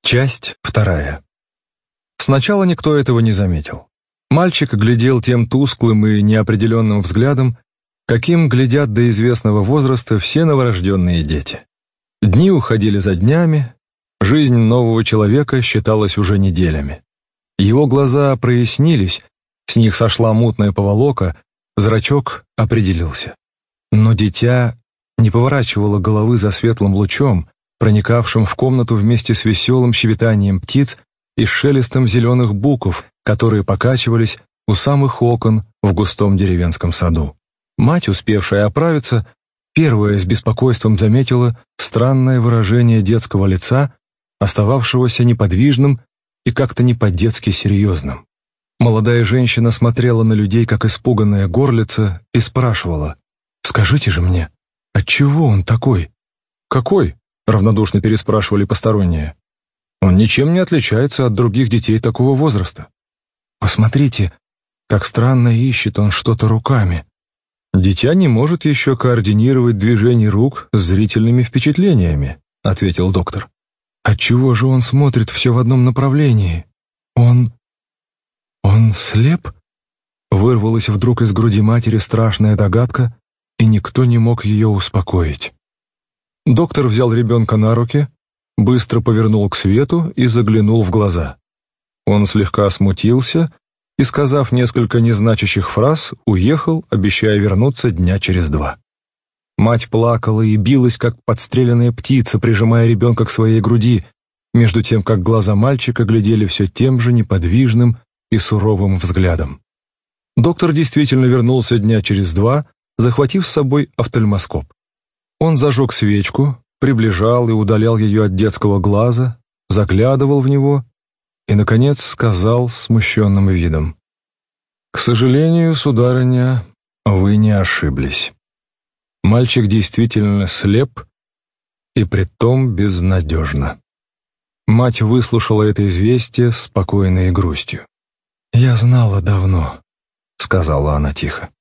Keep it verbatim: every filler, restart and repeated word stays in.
Часть вторая. Сначала никто этого не заметил. Мальчик глядел тем тусклым и неопределенным взглядом, каким глядят до известного возраста все новорожденные дети. Дни уходили за днями, жизнь нового человека считалась уже неделями. Его глаза прояснились, с них сошла мутная поволока, зрачок определился. Но дитя не поворачивало головы за светлым лучом, проникавшим в комнату вместе с веселым щебетанием птиц и шелестом зеленых буков, которые покачивались у самых окон в густом деревенском саду. Мать, успевшая оправиться, первая с беспокойством заметила странное выражение детского лица, остававшегося неподвижным и как-то не по-детски серьезным. Молодая женщина смотрела на людей, как испуганная горлица, и спрашивала: «Скажите же мне, отчего он такой?» «Какой?» — равнодушно переспрашивали посторонние. «Он ничем не отличается от других детей такого возраста. Посмотрите, как странно ищет он что-то руками. Дитя не может еще координировать движение рук с зрительными впечатлениями», — ответил доктор. «Отчего же он смотрит все в одном направлении? Он... он слеп?» Вырвалась вдруг из груди матери страшная догадка, и никто не мог ее успокоить. Доктор взял ребенка на руки, быстро повернул к свету и заглянул в глаза. Он слегка смутился и, сказав несколько незначащих фраз, уехал, обещая вернуться дня через два. Мать плакала и билась, как подстреленная птица, прижимая ребенка к своей груди, между тем, как глаза мальчика глядели все тем же неподвижным и суровым взглядом. Доктор действительно вернулся дня через два, захватив с собой офтальмоскоп. Он зажег свечку, приближал и удалял ее от детского глаза, заглядывал в него и, наконец, сказал с смущенным видом: «К сожалению, сударыня, вы не ошиблись. Мальчик действительно слеп, и притом безнадежно». Мать выслушала это известие с спокойной грустью. «Я знала давно», — сказала она тихо.